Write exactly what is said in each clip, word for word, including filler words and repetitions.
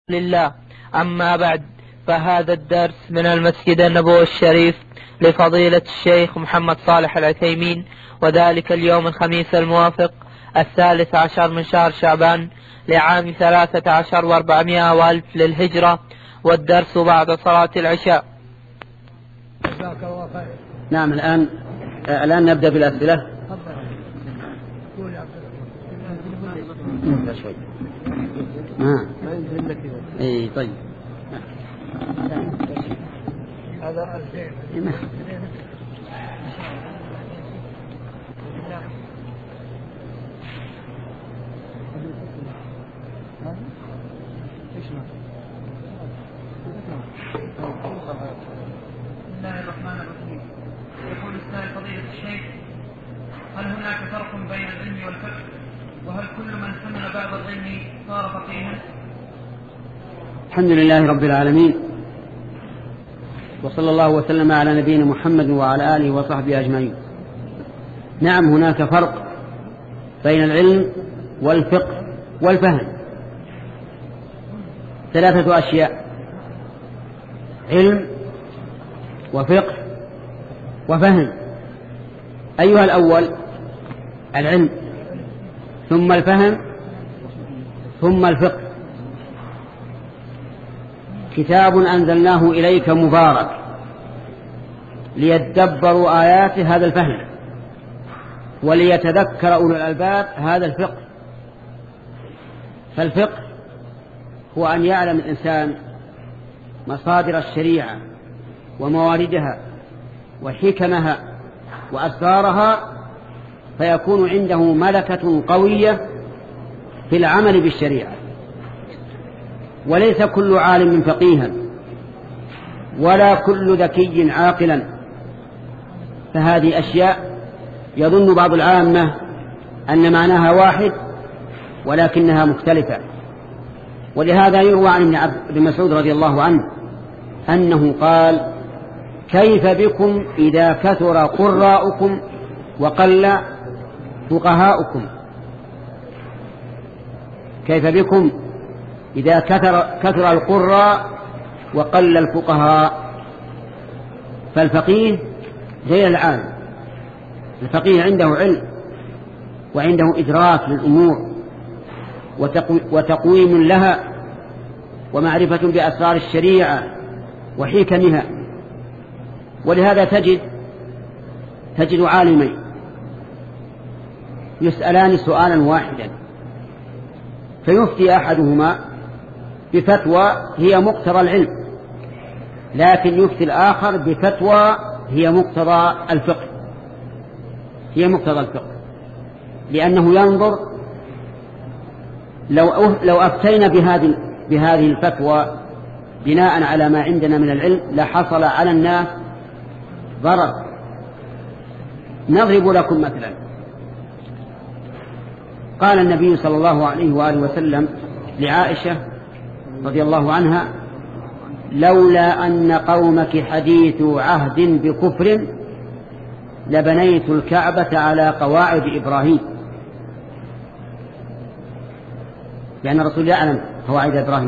لله. أما بعد، فهذا الدرس من المسجد النبوي الشريف لفضيلة الشيخ محمد صالح العثيمين، وذلك اليوم الخميس الموافق الثالث عشر من شهر شعبان لعام ثلاثة عشر واربعمائة والف للهجرة، والدرس بعد صلاة العشاء. نعم. الآن الآن نبدأ بالأسئلة. شوي. آه. اي طيب. هذا الشيء. بسم الله الرحمن الرحيم. يقول السائل فضيلة الشيخ: هل هناك فرق بين العلم والفقه؟ وهل كل من حمل بعض العلم صار فقيها؟ الحمد لله رب العالمين، وصلى الله وسلم على نبينا محمد وعلى آله وصحبه أجمعين. نعم، هناك فرق بين العلم والفقه والفهم، ثلاثة أشياء: علم وفقه وفهم. أيها الأول العلم، ثم الفهم، ثم الفقه. كتاب أنزلناه إليك مبارك ليدبروا آيات هذا الفهم وليتذكر أولو الألباب هذا الفقه. فالفقه هو أن يعلم الإنسان مصادر الشريعة ومواردها وحكمها وأسرارها، فيكون عنده ملكة قوية في العمل بالشريعة. وليس كل عالم فقيها ولا كل ذكي عاقلا، فهذه أشياء يظن بعض العامة أن معناها واحد ولكنها مختلفة. ولهذا يروى عن ابن مسعود رضي الله عنه أنه قال: كيف بكم إذا كثر قراؤكم وقل فقهاؤكم؟ كيف بكم إذا كثر, كثر القراء وقل الفقهاء؟ فالفقيه غير العالم. الفقيه عنده علم وعنده إدراك للأمور وتقويم لها ومعرفة بأسرار الشريعة وحكمها. ولهذا تجد تجد عالمين يسألان سؤالا واحدا، فيفتي أحدهما بفتوى هي مقتضى العلم، لكن يفتي الآخر بفتوى هي مقتضى الفقه هي مقتضى الفقه لأنه ينظر لو لو أفتينا بهذه بهذه الفتوى بناء على ما عندنا من العلم لحصل على الناس ضرر. نضرب لكم مثلا: قال النبي صلى الله عليه وآله وسلم لعائشة رضي الله عنها: لولا أن قومك حديث عهد بكفر لبنيت الكعبة على قواعد إبراهيم. لأن الرسول يعلم قواعد إبراهيم،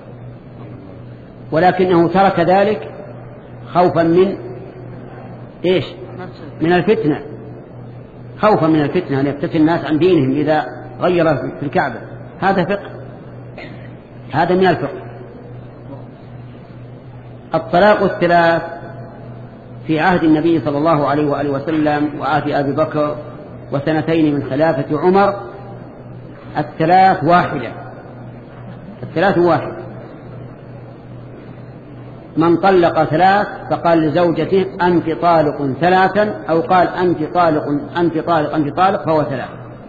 ولكنه ترك ذلك خوفا من إيش؟ من الفتنة، خوفا من الفتنة أن يفتتن الناس عن دينهم إذا غير في الكعبة. هذا فقه، هذا من الفقه. الطلاق الثلاث في عهد النبي صلى الله عليه وآله وسلم وعهد أبي بكر وسنتين من خلافة عمر، الثلاث واحدة الثلاث واحد. من طلق ثلاث فقال لزوجته: أنت طالق ثلاثا، أو قال: أنت طالق أنت طالق أنت طالق، فهو ثلاث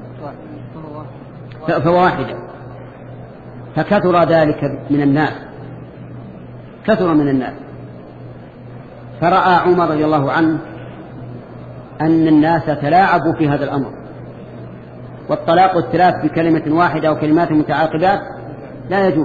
فواحدة. فكثر ذلك من الناس كثر من الناس فرأى عمر رضي الله عنه أن الناس تلاعبوا في هذا الأمر، والطلاق الثلاث بكلمة واحدة أو كلمات متعاقبات لا يجوز.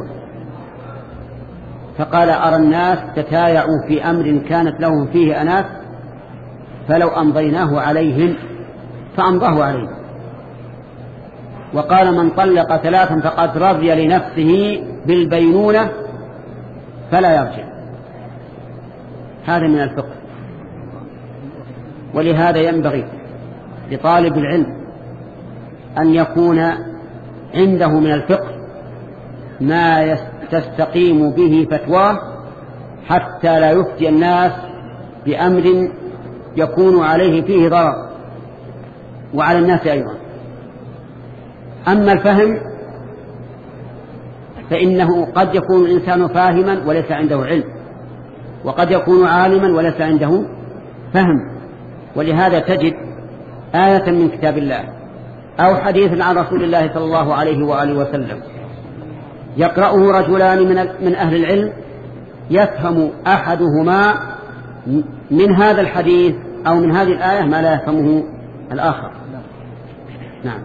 فقال: أرى الناس تتايعوا في أمر كانت لهم فيه أناس، فلو أمضيناه عليهم فأمضاه عليهم. وقال: من طلق ثلاثا فقد رضي لنفسه بالبينونة فلا يرجع. هذا من الفقه. ولهذا ينبغي لطالب العلم أن يكون عنده من الفقه ما تستقيم به فتواه حتى لا يفتي الناس بأمر يكون عليه فيه ضرر وعلى الناس أيضا. أما الفهم فإنه قد يكون الإنسان فاهما وليس عنده علم، وقد يكون عالما وليس عنده فهم. ولهذا تجد آية من كتاب الله أو حديث عن رسول الله صلى الله عليه وآله وسلم يقرأه رجلان من أهل العلم يفهم أحدهما من هذا الحديث أو من هذه الآية ما لا يفهمه الآخر. نعم.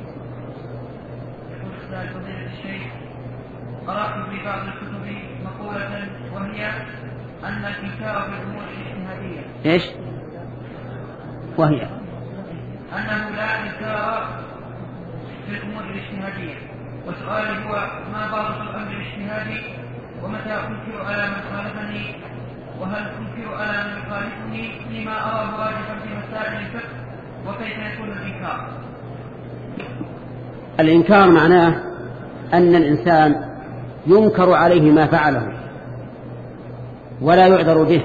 قرأت في بعض الكتب مقولة وهي أن الإنكار في الأمور الاجتهادية. إيش؟ وهي أنه لا إنكار في الأمور الاجتهادية. وسؤالي هو ما ضابط الأمر الاجتهادي، ومتى أنكر على من خالفني، وهل أنكر على من يخالفني فيما أراه راجحا في مسائل الفقه، وكيف يكون الإنكار؟ الإنكار معناه أن الإنسان ينكر عليه ما فعله ولا يعذر به،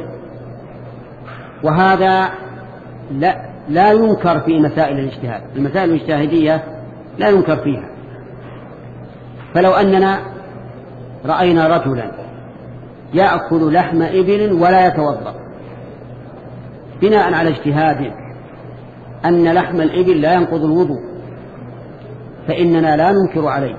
وهذا لا, لا ينكر في مسائل الاجتهاد. المسائل الاجتهادية لا ينكر فيها. فلو أننا رأينا رجلا يأكل لحم إبل ولا يتوضأ بناء على اجتهاد أن لحم الإبل لا ينقض الوضوء، فإننا لا ننكر عليه،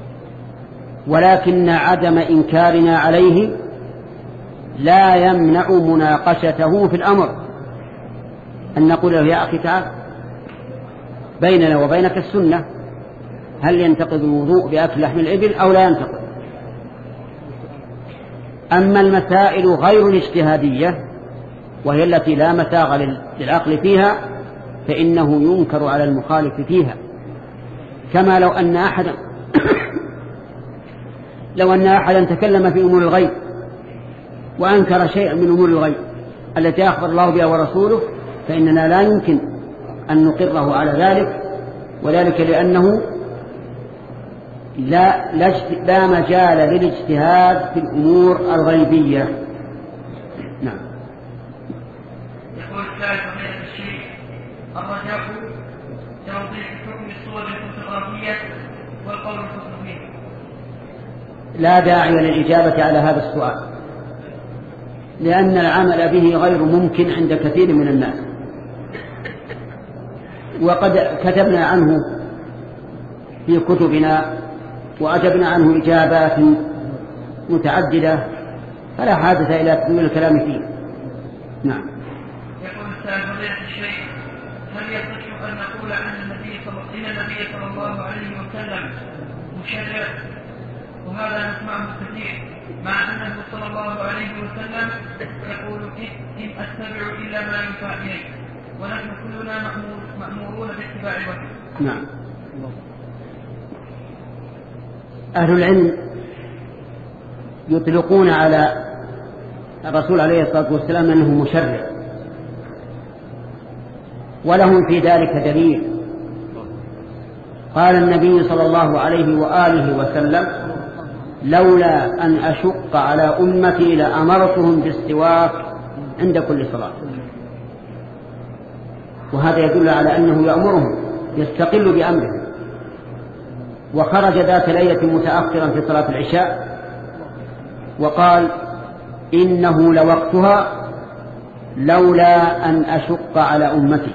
ولكن عدم إنكارنا عليه لا يمنع مناقشته في الأمر، أن نقول له يا أخي تعال بيننا وبينك السنة، هل ينتقض الوضوء بأكل لحم الإبل أو لا ينتقض؟ أما المسائل غير الاجتهادية وهي التي لا مساغ للعقل فيها فإنه ينكر على المخالف فيها. كما لو أن أحدا لو أن أحدا تكلم في أمور الغيب وأنكر شيئا من أمور الغيب التي أخبر الله بها ورسوله، فإننا لا يمكن أن نقره على ذلك، وذلك لأنه لا, لا مجال للاجتهاد في الأمور الغيبية. نعم. يقول الثالث من الشيء الرجاء توضيح حكم الصور الفوتوغرافية والقول التصويري. لا داعي للإجابة على هذا السؤال، لأن العمل به غير ممكن عند كثير من الناس، وقد كتبنا عنه في كتبنا وأجبنا عنه إجابات متعددة، فلا حاجة إلى تكميل الكلام فيه. نعم. يقول السائل فضيلة الشيخ هل يصح أن نقول عن النبي صلى الله عليه وسلم مشرع، وهذا نسمعه كثير، مع أنه صلى الله عليه وسلم يقول إن أتبع إلا ما ينفع إليه، ونحن كلنا مأمورون باتباع الوحي. نعم. أهل العلم يطلقون على الرسول عليه الصلاة والسلام أنه مشرع، ولهم في ذلك دليل. قال النبي صلى الله عليه وآله وسلم لولا أن أشق على أمتي لأمرتهم بالسواك عند كل صلاة. وهذا يدل على أنه يأمرهم، يستقل بأمرهم. وخرج ذات ليلة متأخرا في صلاة العشاء وقال إنه لوقتها لولا أن أشق على أمتي.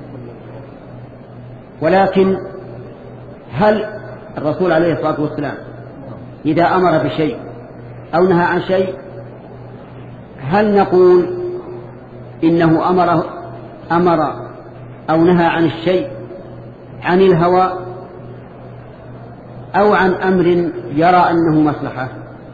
ولكن هل الرسول عليه الصلاة والسلام إذا أمر بشيء أو نهى عن شيء هل نقول إنه أمر أمر أو نهى عن الشيء عن الهوى أو عن أمر يرى أنه مصلحة؟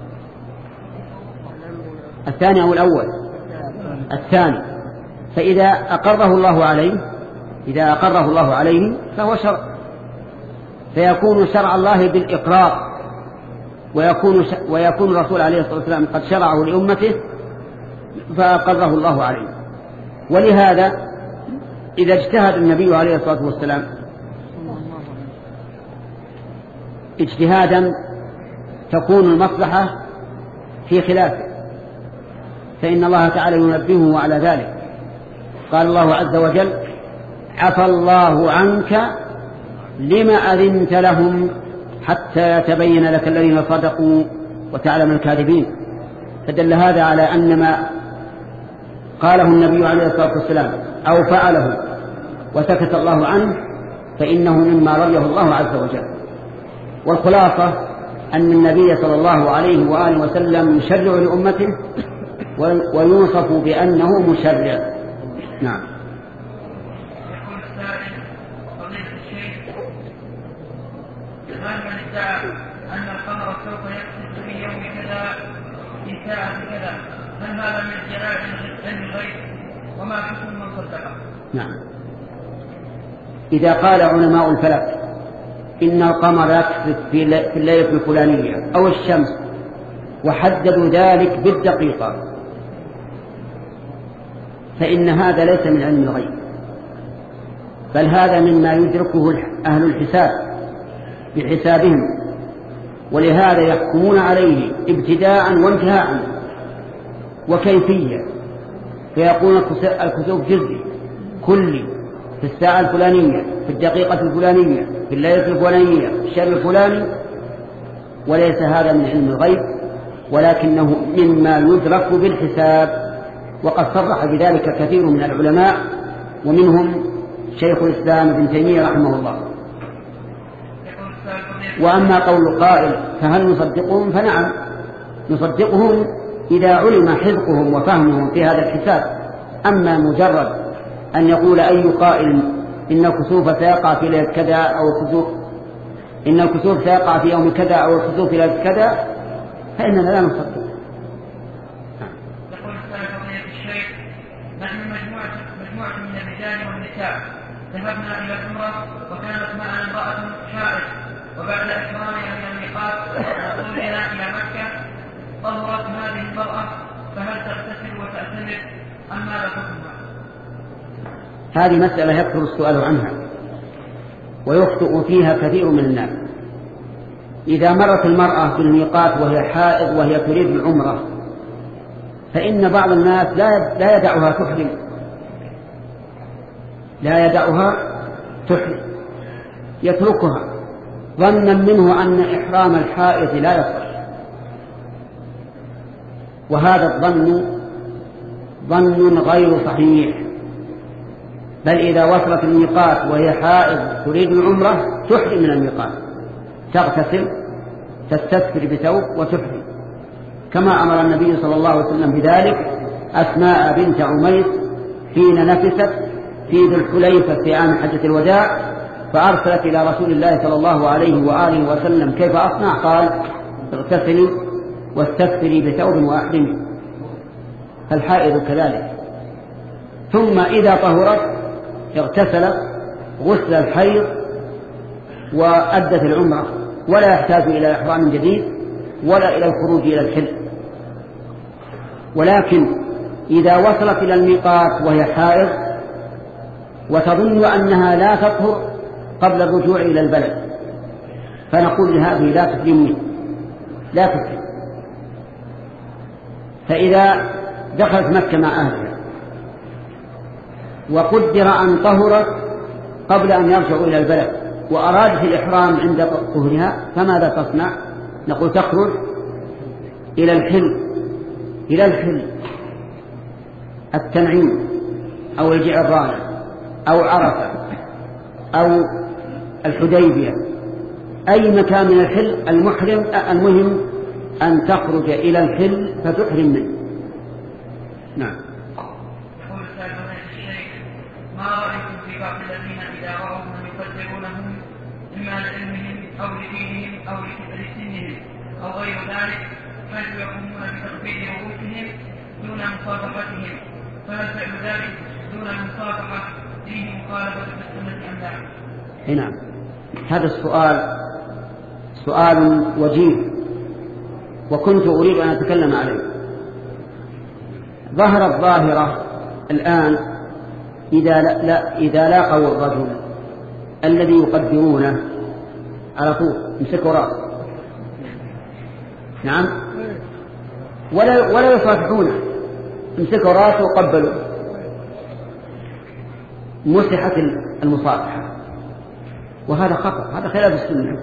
الثاني أو الأول؟ الثاني. فإذا أقره الله عليه إذا أقره الله عليه فهو شرع، فيكون شرع الله بالإقرار ويكون, ويكون الرسول عليه الصلاة والسلام قد شرعه لأمته فأقره الله عليه. ولهذا إذا اجتهد النبي عليه الصلاة والسلام اجتهادا تكون المصلحة في خلافه فإن الله تعالى ينبهه على ذلك. قال الله عز وجل: عفى الله عنك لما أذنت لهم حتى يتبين لك الذين صدقوا وتعلم الكاذبين. فدل هذا على أن ما قاله النبي عليه الصلاة والسلام أو فعله وسكت الله عنه فإنه مما رضيه الله عز وجل. والخلاصة أن النبي صلى الله عليه وآله وسلم يشرع لأمته ويوصف بأنه مشرع. نعم. يقول السائل: فضيلة الشيخ، هل من ادعى أن القمر سوف يقصد في يوم كذا في ساعة كذا هل هذا من ادعاء علم الغيب؟ وما حكم من صدقه؟ نعم. إذا قال علماء الفلك إن القمر يقصد في الليلة الفلانية أو الشمس وحددوا ذلك بالدقيقة فإن هذا ليس من علم الغيب، بل هذا مما يدركه أهل الحساب بحسابهم، ولهذا يحكمون عليه ابتداء وانتهاء وكيفية. فيقول الكسوف جزئي كلي في الساعة الفلانية في الدقيقة الفلانية في الليلة الفلانية في الشهر الفلاني، وليس هذا من علم الغيب ولكنه مما يدرك بالحساب. وقد صرح بذلك كثير من العلماء ومنهم شيخ الإسلام ابن تيمية رحمه الله. وأما قول قائل فهل نصدقهم؟ فنعم نصدقهم إذا علم حذقهم وفهمهم في هذا الحساب. أما مجرد أن يقول أي قائل إن الكسوف سيقع في ليلة كذا أو الكسوف إن الكسوف سيقع في يوم كذا أو الكسوف في ليلة كذا فإننا لا نصدق. يقول السائل: فضيلة الشيخ، نحن مجموعة مجموعة من الرجال والنساء ذهبنا إلى العمرة وكانت معنا امرأة حائض، وبعد إحرامها من الميقات وصولنا إلى مكة طهرت هذه المرأة، فهل تغتسل وتعتمر أم ماذا حكمها؟ هذه مسألة يكثر السؤال عنها ويخطئ فيها كثير من الناس. إذا مرت المرأة بالميقات وهي حائض وهي تريد العمرة فإن بعض الناس لا يدعها تحرم لا يدعها تحرم يتركها ظنا منه أن إحرام الحائض لا يصح، وهذا الظن ظن غير صحيح. بل إذا وصلت الميقات وهي حائض تريد العمرة تحرم من الميقات، تغتسل تستتر بثوب وتحرم، كما أمر النبي صلى الله عليه وسلم بذلك أسماء بنت عميس حين نفست في ذي الحليفة في عام حجة الوداع، فأرسلت إلى رسول الله صلى الله عليه وآله وسلم كيف أصنع؟ قال: اغتسلي واستتري بثوب وأحرمي. فالحائض كذلك. ثم إذا طهرت اغتسلت غسل الحيض وأدت العمرة، ولا يحتاج إلى إحرام جديد ولا إلى الخروج إلى الحل. ولكن إذا وصلت إلى الميقات وهي حائض وتظن أنها لا تطهر قبل الرجوع إلى البلد فنقول لهذه لا تحرمين لا تحرم. فإذا دخلت مكة مع أهلها وقدر أن طهرت قبل أن يرجعوا إلى البلد وأرادت الإحرام عند طهرها فماذا تصنع؟ نقول تخرج إلى الحل إلى الحل التنعيم أو الجعرانة أو عرفة أو الحديبية، أي مكان من الحل المحرم. المهم أن تخرج إلى الحل فتحرم منه. نعم. يقول السائل: الشيخ، ما رأيكم في بعض الذين إذا رأوا من يقدرونهم إما لعلمهم أو لدينهم أو لسنهم أو غير ذلك حيث يقومون بتقبيل رؤوسهم دون مصافحتهم، فهل فعل ذلك دون المصافحة فيه مخالفة بالسنة أم لا؟ نعم. هذا السؤال سؤال وجيه وكنت أريد أن أتكلم عليه. ظهرت ظاهرة الآن إذا, لا إذا لاقوا الرجل الذي يقدرونه على طول يمسكوا رأسه، نعم، ولا, ولا يصافحونه، يمسكوا رأسه وقبلوا، مسحت المصافحة، وهذا خطأ، هذا خلاف السنة.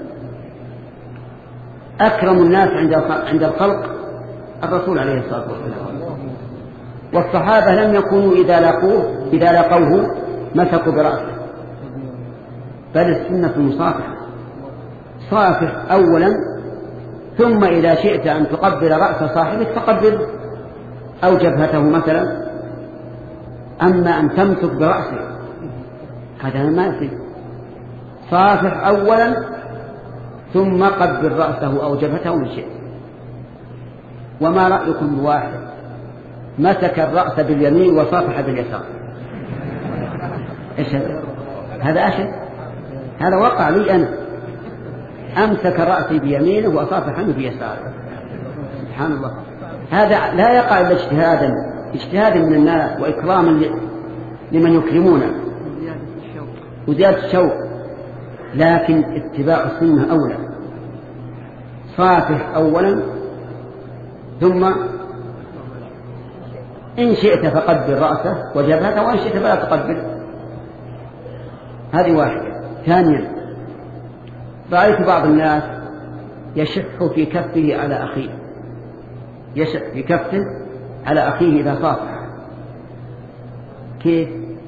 أكرم الناس عند الخلق الرسول عليه الصلاة والسلام، والصحابة لم يكونوا إذا لقوه إذا لقوه مسكوا برأسه، بل السنة المصافحة، صافح أولا ثم إذا شئت أن تقبل رأس صاحبك فقبل أو جبهته مثلا. أما أن تمسك برأسه هذا ما يصير. صافح أولا ثم قبل رأسه أو جبهته من شئت. وما رأيكم بواحد مسك الرأس باليمين وصافح باليسار؟ إيش هذا؟ هذا أشد، هذا وقع لي أنا، أمسك رأسي بيمينه وصافحني بيساره، سبحان الله. هذا لا يقع إلا اجتهادا اجتهادا من الناس وإكراما لمن يكرمونه وزيادة الشوق، لكن اتباع السنة أولى. صافح أولا ثم إن شئت فقبل رأسه وجبهته وإن شئت فلا تقبل. هذه واحدة. ثانيا، رأيت بعض الناس يشح في كفه على أخيه، يشح في كفه على أخيه إذا صافح. كيف؟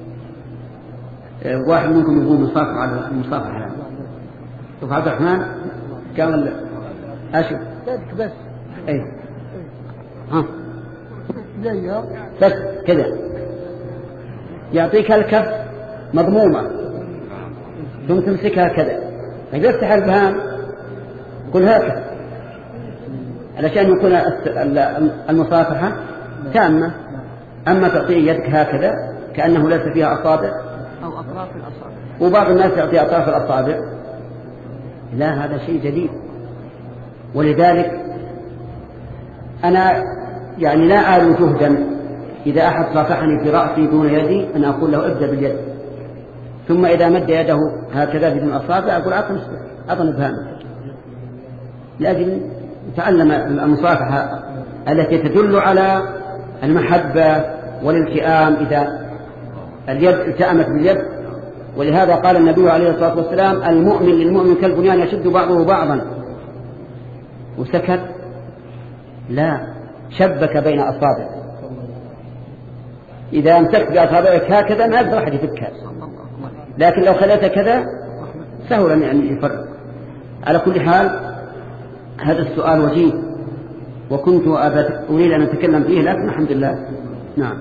واحد منكم يقول مصافح على المصافحة. شوف عبد الرحمن قال أشوف بس أي ها زيه بس كذا، يعطيك الكف مضمومة ثم تمسكها كذا، فيفتح البهام قل هكذا علشان يكون المصافحة تامة. أما تعطيه يدك هكذا كأنه ليس فيها أصابع أو أطراف الأصابع، وبعض الناس يعطي أطراف الأصابع، لا، هذا شيء جديد. ولذلك أنا يعني لا أعلم جهدا إذا أحد صافحني في رأسي دون يدي أن أقول له ابدأ باليد، ثم إذا مد يده هكذا بدون أصابع أقول أعطني بهامك، لأجل تعلم المصافحة التي تدل على المحبة والالتئام إذا اليد التأمت باليد. ولهذا قال النبي عليه الصلاة والسلام المؤمن للمؤمن كالبنيان يشد بعضه بعضا، وسكت، لا، شبك بين أصابع. إذا أمسكت بأصابعك هكذا ما يقدر أحد يفكها، لكن لو خليتها كذا سهلا يعني يفرق. على كل حال هذا السؤال وجيه وكنت أريد أن أتكلم فيه، لكن الحمد لله. نعم.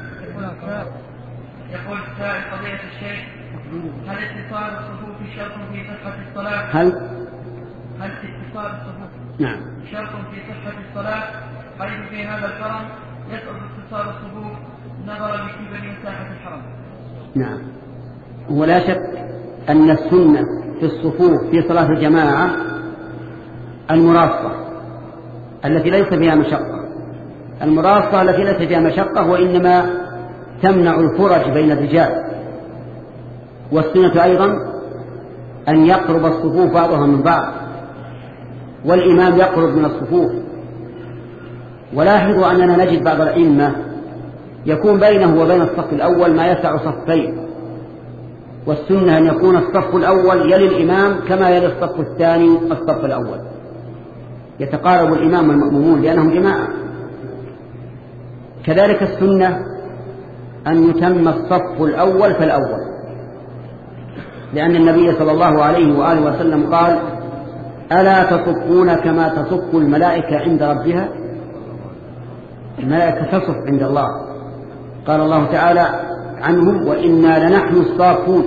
يقول سائل قضية الشيخ، هل اتصال الصفوف شرط في صحة الصلاة؟ هل هل اتصال الصفوف نعم شرط في صحة الصلاة؟ حيث في هذا الحرم يسقط اتصال الصفوف نظرا لكبر مساحة الحرم. نعم، ولا شك أن السنة في الصفوف في صلاة الجماعة المراصة التي ليس فيها مشقة، المراصة التي ليس فيها مشقة وإنما تمنع الفرج بين الرجال. والسنة أيضا أن يقرب الصفوف بعضها من بعض، والإمام يقرب من الصفوف. ولاحظوا أننا نجد بعض الأئمة يكون بينه وبين الصف الأول ما يسع صفين، والسنة أن يكون الصف الأول يلي الإمام كما يلي الصف الثاني الصف الأول، يتقارب الإمام والمأمومون لأنهم جماعة. كذلك السنة أن يتم الصف الأول فالأول، لأن النبي صلى الله عليه وآله وسلم قال ألا تصفون كما تصف الملائكة عند ربها؟ الملائكة تصف عند الله، قال الله تعالى عنهم وإنا لنحن الصافون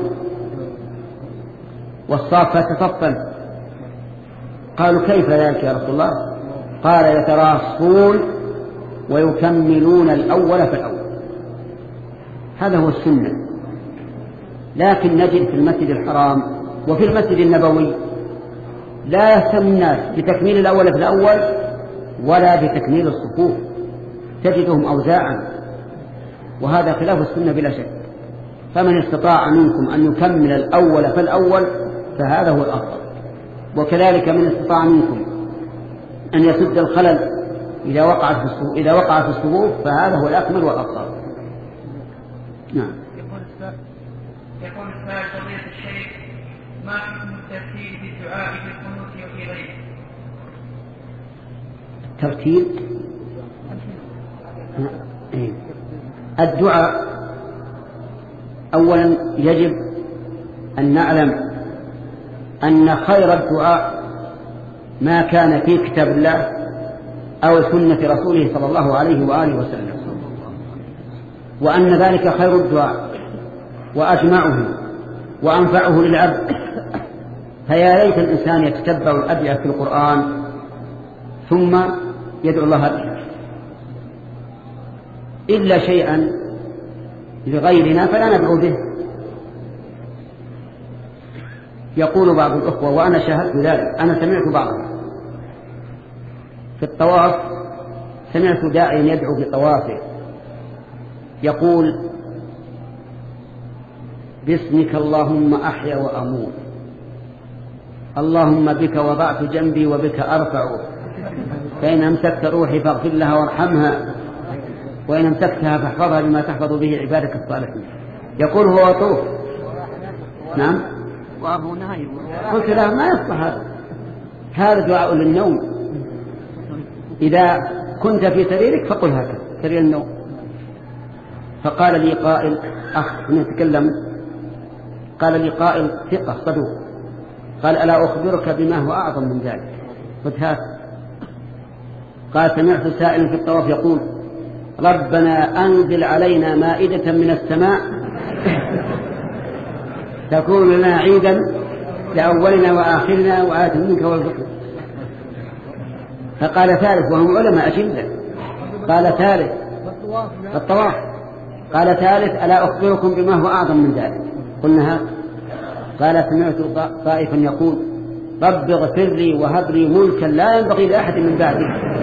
والصافة صفا. قالوا كيف ذلك يا رسول الله؟ قال يتراصون ويكملون الأول فالأول. هذا هو السنة. لكن نجد في المسجد الحرام وفي المسجد النبوي لا يهتم الناس بتكميل الأول في الأول ولا بتكميل الصفوف، تجدهم أوزاعا، وهذا خلاف السنة بلا شك. فمن استطاع منكم أن يكمل الأول فالأول فهذا هو الأفضل، وكذلك من استطاع منكم أن يسد الخلل إذا وقعت في الصفوف إذا وقع في الصفوف فهذا هو الأكمل والأفضل. نعم. يقول السائل فضيلة الشيخ: ما حكم الترتيب في الدعاء في القنوت وفي غيره؟ ترتيب الدعاء أولا يجب أن نعلم أن خير الدعاء ما كان في كتاب الله أو سنة رسوله صلى الله عليه وآله وسلم، وأن ذلك خير الدعاء وأجمعه وأنفعه للعبد. فيا ليت الإنسان يتتبع الأدعية في القرآن ثم يدعو الله بها، إلا شيئا لغيرنا فلا ندعو به. يقول بعض الأخوة وأنا شاهدت ذلك، أنا سمعت بعضهم في الطواف، سمعت داعيا يدعو بطوافه يقول: باسمك اللهم أحيا وأموت، اللهم بك وضعت جنبي وبك أرفع، فإن أمسكت روحي فاغفر لها وارحمها، وإن أمسكتها فاحفظها بما تحفظ به عبادك الصالحين. يقول هو طوف. نعم. قلت له ما يصلح هذا، هذا دعاء للنوم، إذا كنت في سريرك فقل هكذا سرير النوم. فقال لي قائل أخ نتكلم، قال لي قائل ثقة صدوق، قال: ألا أخبرك بما هو أعظم من ذلك؟ قلت هات. قال: سمعت سائلا في الطواف يقول: ربنا أنزل علينا مائدة من السماء تكون لنا عيدا لأولنا وآخرنا وآية منك والذكر. فقال ثالث، وهم علماء أشدة، قال ثالث الطواف، قال ثالث: ألا أخبركم بما هو أعظم من ذلك؟ قلنا هات. قال: سمعت طائفا يقول: رب اغفر لي وهب لي ملكا لا ينبغي لأحد من بعدي.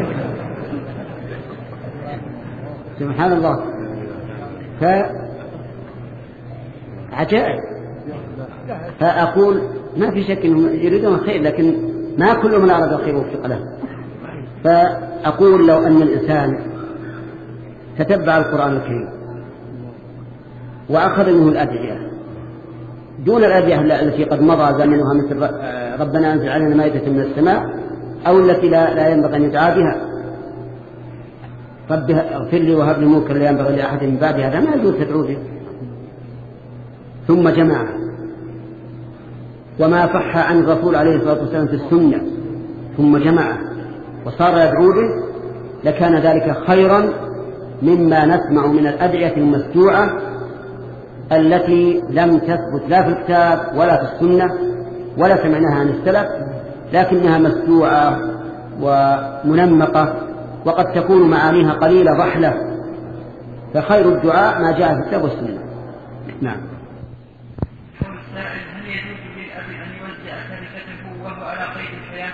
سبحان الله. فعجائب. فأقول ما في شك أنهم يريدون الخير، لكن ما كل من أراد الخير وفق له. فأقول لو أن الإنسان تتبع القرآن الكريم وأخذ منه الأدعية دون الأدعية التي قد مضى زمنها مثل ربنا أنزل علينا مائدة من السماء، أو التي لا, لا ينبغي أن يدعى بها، رب اغفر لي وهب لي ملكا لا ينبغي لأحد من بعدي، هذا ما يجوز تدعو به. ثم جمع وما صح عن الرسول عليه الصلاة والسلام في السنة ثم جمعه وصار يدعو به، لكان ذلك خيرا مما نسمع من الأدعية المسجوعة التي لم تثبت لا في الكتاب ولا في السنة ولا سمعناها عن السلف، لكنها مسجوعة ومنمقة وقد تكون معانيها قليلة ضحلة. فخير الدعاء ما جاء في الكتاب والسنة. نعم. هل يجوز للأب أن يوزع تركته وهو على قيد الحياة؟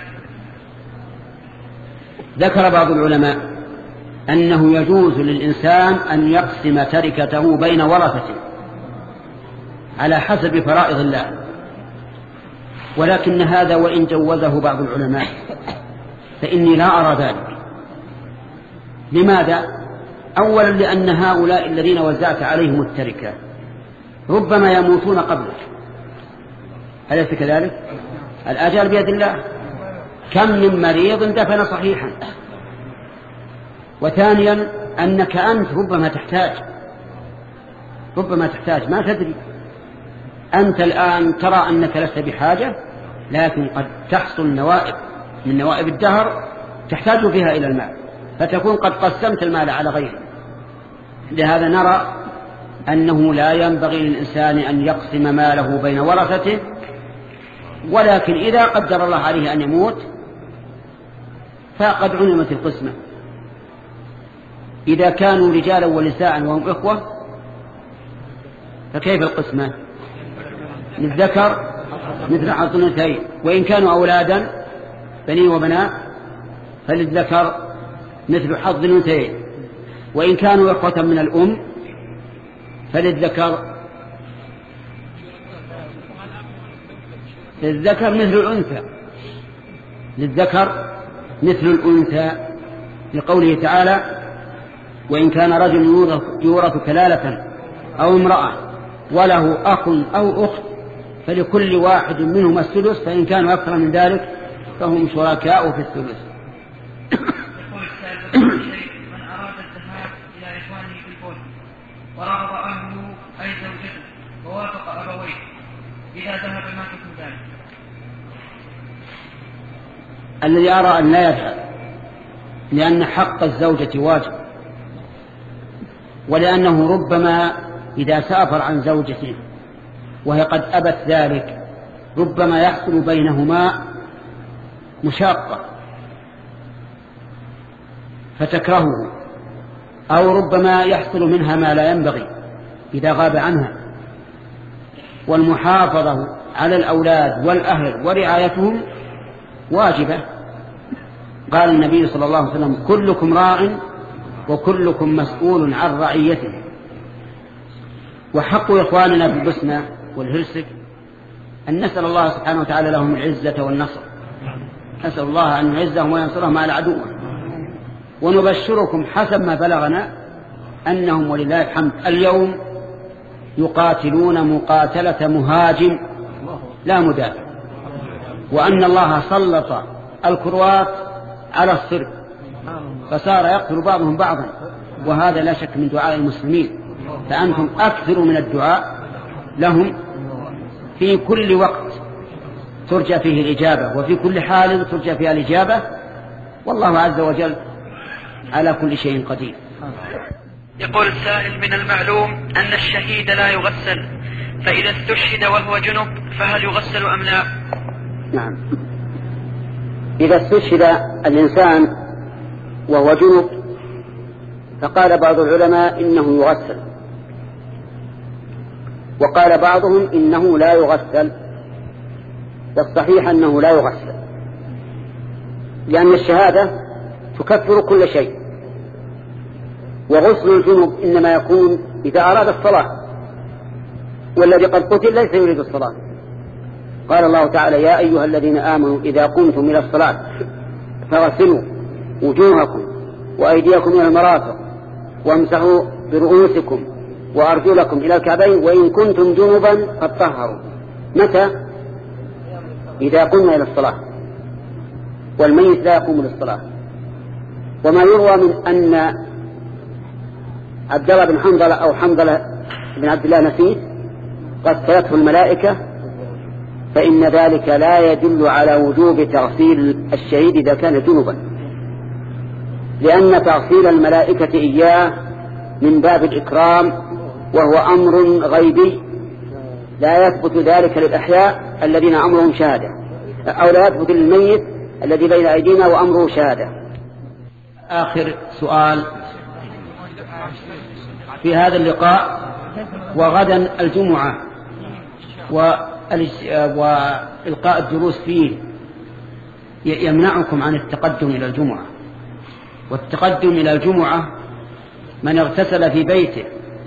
ذكر بعض العلماء أنه يجوز للإنسان أن يقسم تركته بين ورثته على حسب فرائض الله، ولكن هذا وإن جوزه بعض العلماء فإني لا أرى ذلك. لماذا؟ أولا لأن هؤلاء الذين وزعت عليهم التركة ربما يموتون قبلك، أليس كذلك؟ الأجل بيد الله، كم من مريض دفن صحيحا. وثانيا أنك أنت ربما تحتاج ربما تحتاج ما تدري. أنت الآن ترى أنك لست بحاجة، لكن قد تحصل نوائب من نوائب الدهر تحتاج فيها إلى المال، فتكون قد قسمت المال على غيره. لهذا نرى أنه لا ينبغي للإنسان أن يقسم ماله بين ورثته، ولكن إذا قدر الله عليه أن يموت فقد علمت القسمة. إذا كانوا رجالا ونساء وهم إخوة فكيف القسمة؟ للذكر مثل حظ الأنثيين، وإن كانوا أولادا بنين وبنات فللذكر مثل حظ الأنثيين، وإن كانوا إخوة من الأم فللذكر للذكر مثل الأنثى للذكر مثل الأنثى لقوله تعالى: وإن كان رجل يورث كلالة أو امرأة وله أخ أو أخت فلكل واحد منهما السدس، فإن كانوا أكثر من ذلك فهم شركاء في الثلث. من أراد الذهاب إلى إخوانه في البول ورغب أهله أي زوجته ووافق أبويه، إذا ذهب ما حكم ذلك؟ الذي أرى أن لا يذهب، لأن حق الزوجة واجب، ولأنه ربما إذا سافر عن زوجته وهي قد أبت ذلك ربما يحصل بينهما مشاقة فتكرهه، أو ربما يحصل منها ما لا ينبغي إذا غاب عنها. والمحافظة على الأولاد والأهل ورعايتهم واجبة. قال النبي صلى الله عليه وسلم: كلكم راع وكلكم مسؤول عن رعيته. وحق إخواننا في البوسنة والهرسك أن نسأل الله سبحانه وتعالى لهم العزة والنصر، نسأل الله أن يعزهم وينصرهم على عدوهم. ونبشركم حسب ما بلغنا أنهم ولله الحمد اليوم يقاتلون مقاتلة مهاجم لا مدافع، وأن الله سلط الكروات على الصرب فصار يقتل بعضهم بعضا، وهذا لا شك من دعاء المسلمين. فأنتم أكثروا من الدعاء لهم في كل وقت ترجى فيه الإجابة، وفي كل حال ترجى فيها الإجابة، والله عز وجل على كل شيء قدير. يقول السائل: من المعلوم أن الشهيد لا يغسل، فإذا استشهد وهو جنب فهل يغسل أم لا؟ نعم، إذا استشهد الإنسان وهو جنب فقال بعض العلماء إنه يغسل، وقال بعضهم إنه لا يغسل، والصحيح أنه لا يغسل، لأن الشهادة تكفر كل شيء، وغسل الجنب إنما يكون إذا أراد الصلاة، والذي قد قتل ليس يريد الصلاة. قال الله تعالى: يا أيها الذين آمنوا إذا قمتم إلى الصلاة فاغسلوا وجوهكم وأيديكم إلى المرافق وامسحوا برؤوسكم وأرجلكم إلى الكعبين وإن كنتم جنبا فاطهروا. متى؟ إذا قمنا إلى الصلاة، والميت لا يقوم للصلاة. وما يروى من أن عبد الله بن حنظلة أو حنظلة بن عبد الله نسيت قتلته الملائكة، فإن ذلك لا يدل على وجوب تغسيل الشهيد إذا كان جنبا، لأن تغسيل الملائكة إياه من باب الإكرام، وهو أمر غيبي لا يثبت ذلك للأحياء الذين أمرهم شهادة، أو لا يثبت للميت الذي بين أيدينا وأمره شهادة. آخر سؤال في هذا اللقاء: وغدا الجمعة وإلقاء الدروس فيه يمنعكم عن التقدم إلى الجمعة، والتقدم إلى الجمعة من اغتسل في بيته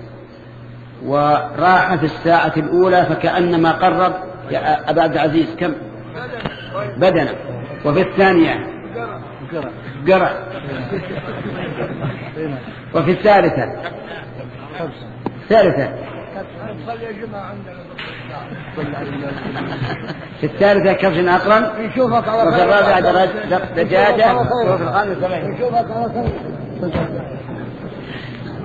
وراح في الساعة الأولى فكأنما قرب يا أبا عبد العزيز كم بدنا، وفي الثانية قرع، وفي الثالثة ثالثة في الثالثة كبش أقرن، وفي الرابعة دجاجة، وفي الخامسة